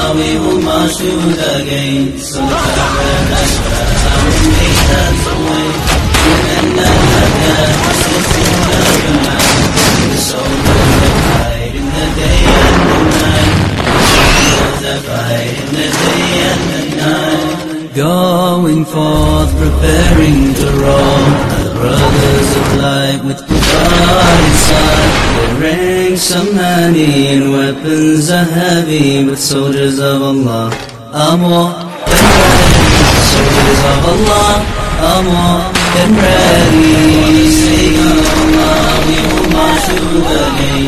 we will march to the gates of the Tabernacle. Our nations away, and the soldiers that fight in the day and the night. Soldiers that fight in the day and the night. Going forth, preparing to roll, the brothers of light with Quran inside. Their ranks are many and weapons are heavy, but soldiers of Allah are more than ready. Soldiers of Allah are more than ready. For the sake of Allah, we will march to the gate.